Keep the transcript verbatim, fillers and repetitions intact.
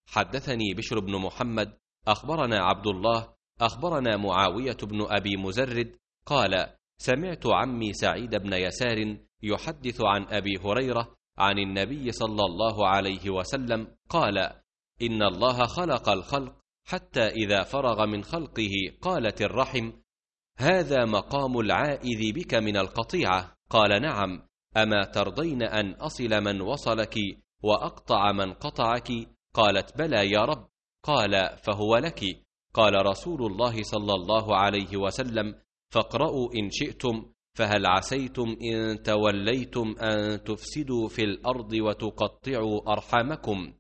حدثني بشر بن محمد أخبرنا عبد الله أخبرنا معاوية بن أبي مزرد قال: سمعت عمي سعيد بن يسار يحدث عن أبي هريرة عن النبي صلى الله عليه وسلم قال: إن الله خلق الخلق حتى إذا فرغ من خلقه قالت الرحم: هذا مقام العائذ بك من القطيعة. قال: نعم، أما ترضين أن أصل من وصلك وأقطع من قطعك؟ قالت: بلى يا رب. قال: فهو لك. قال رسول الله صلى الله عليه وسلم: فاقرؤوا إن شئتم: فهل عسيتم إن توليتم أن تفسدوا في الأرض وتقطعوا أرحامكم؟